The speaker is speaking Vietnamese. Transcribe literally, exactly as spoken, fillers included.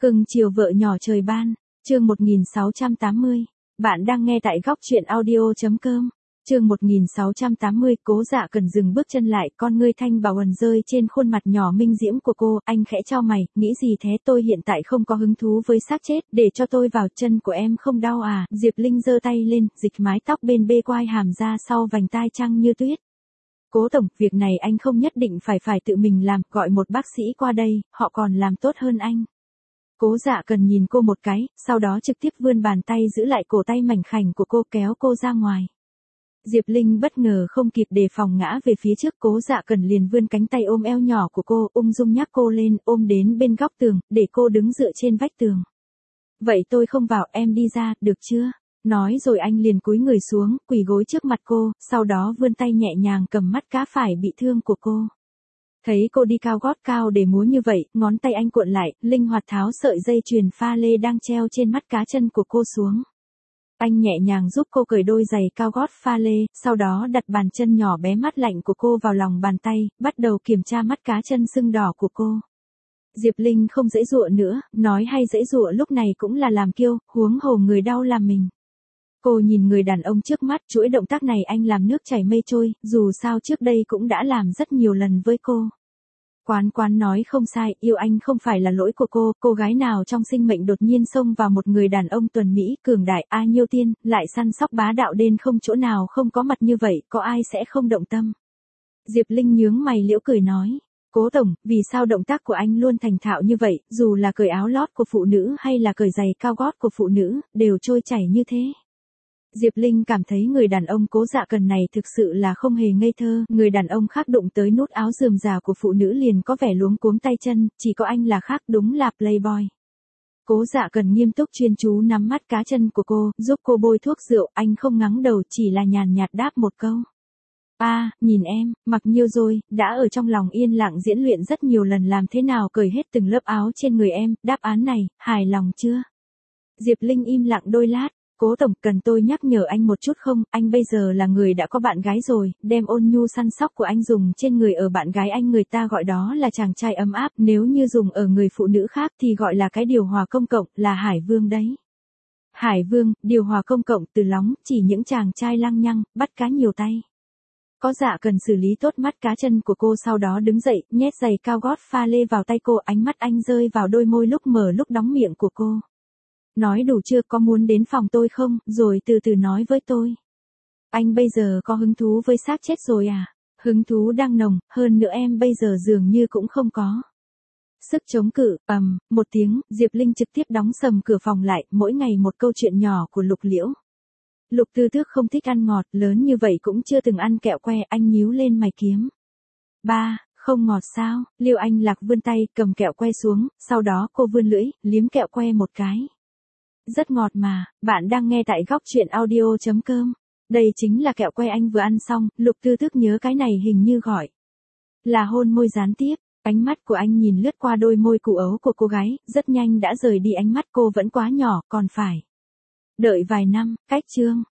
Cưng chiều vợ nhỏ trời ban, chương một nghìn sáu trăm tám mươi. Bạn đang nghe tại góc truyện audio.com. Chương một nghìn sáu trăm tám mươi, Cố Dạ Cần dừng bước chân lại, con ngươi thanh bảo ẩn rơi trên khuôn mặt nhỏ minh diễm của cô, anh khẽ chau mày, nghĩ gì thế, tôi hiện tại không có hứng thú với xác chết, để cho tôi vào, chân của em không đau à? Diệp Linh giơ tay lên, dịch mái tóc bên bê quai hàm ra sau vành tai trắng như tuyết. Cố tổng, việc này anh không nhất định phải phải tự mình làm, gọi một bác sĩ qua đây, họ còn làm tốt hơn anh. Cố Dạ Cần nhìn cô một cái, sau đó trực tiếp vươn bàn tay giữ lại cổ tay mảnh khảnh của cô, kéo cô ra ngoài. Diệp Linh bất ngờ không kịp đề phòng ngã về phía trước, Cố Dạ Cần liền vươn cánh tay ôm eo nhỏ của cô, ung dung nhắc cô lên, ôm đến bên góc tường, để cô đứng dựa trên vách tường. Vậy tôi không vào, em đi ra, được chưa? Nói rồi anh liền cúi người xuống, quỳ gối trước mặt cô, sau đó vươn tay nhẹ nhàng cầm mắt cá phải bị thương của cô. Thấy cô đi cao gót cao để múa như vậy, ngón tay anh cuộn lại, linh hoạt tháo sợi dây chuyền pha lê đang treo trên mắt cá chân của cô xuống. Anh nhẹ nhàng giúp cô cởi đôi giày cao gót pha lê, sau đó đặt bàn chân nhỏ bé mát lạnh của cô vào lòng bàn tay, bắt đầu kiểm tra mắt cá chân sưng đỏ của cô. Diệp Linh không giãy giụa nữa, nói hay giãy giụa lúc này cũng là làm kiêu, huống hồ người đau làm mình. Cô nhìn người đàn ông trước mắt, chuỗi động tác này anh làm nước chảy mây trôi, dù sao trước đây cũng đã làm rất nhiều lần với cô. Quán quán nói không sai, yêu anh không phải là lỗi của cô, cô gái nào trong sinh mệnh đột nhiên xông vào một người đàn ông tuần mỹ, cường đại, a nhiêu tiên, lại săn sóc bá đạo đến không chỗ nào không có mặt như vậy, có ai sẽ không động tâm. Diệp Linh nhướng mày liễu cười nói, Cố tổng, vì sao động tác của anh luôn thành thạo như vậy, dù là cởi áo lót của phụ nữ hay là cởi giày cao gót của phụ nữ, đều trôi chảy như thế. Diệp Linh cảm thấy người đàn ông Cố Dạ Cần này thực sự là không hề ngây thơ, người đàn ông khác đụng tới nút áo rườm rà của phụ nữ liền có vẻ luống cuống tay chân, chỉ có anh là khác, đúng là playboy. Cố Dạ Cần nghiêm túc chuyên chú nắm mắt cá chân của cô, giúp cô bôi thuốc rượu, anh không ngắng đầu, chỉ là nhàn nhạt đáp một câu. A, à, nhìn em, mặc nhiêu rồi, đã ở trong lòng yên lặng diễn luyện rất nhiều lần làm thế nào cởi hết từng lớp áo trên người em, đáp án này, hài lòng chưa? Diệp Linh im lặng đôi lát. Cố tổng, cần tôi nhắc nhở anh một chút không, anh bây giờ là người đã có bạn gái rồi, đem ôn nhu săn sóc của anh dùng trên người ở bạn gái anh, người ta gọi đó là chàng trai ấm áp, nếu như dùng ở người phụ nữ khác thì gọi là cái điều hòa công cộng, là Hải Vương đấy. Hải Vương, điều hòa công cộng, từ lóng, chỉ những chàng trai lăng nhăng, bắt cá nhiều tay. Có Dạ Cần xử lý tốt mắt cá chân của cô, sau đó đứng dậy, nhét giày cao gót pha lê vào tay cô, ánh mắt anh rơi vào đôi môi lúc mở lúc đóng miệng của cô. Nói đủ chưa, có muốn đến phòng tôi không, rồi từ từ nói với tôi. Anh bây giờ có hứng thú với xác chết rồi à? Hứng thú đang nồng, hơn nữa em bây giờ dường như cũng không có sức chống cự. Ầm, um, một tiếng, Diệp Linh trực tiếp đóng sầm cửa phòng lại, mỗi ngày một câu chuyện nhỏ của Lục Liễu. Lục Tư Tước không thích ăn ngọt, lớn như vậy cũng chưa từng ăn kẹo que, anh nhíu lên mày kiếm. Ba, không ngọt sao? Liêu Anh Lạc vươn tay, cầm kẹo que xuống, sau đó cô vươn lưỡi, liếm kẹo que một cái. Rất ngọt mà, bạn đang nghe tại góc truyện audio.com. Đây chính là kẹo que anh vừa ăn xong, Lục Tư Tước nhớ cái này hình như gọi là hôn môi gián tiếp. Ánh mắt của anh nhìn lướt qua đôi môi củ ấu của cô gái, rất nhanh đã rời đi, ánh mắt cô vẫn quá nhỏ, còn phải đợi vài năm. Cách chương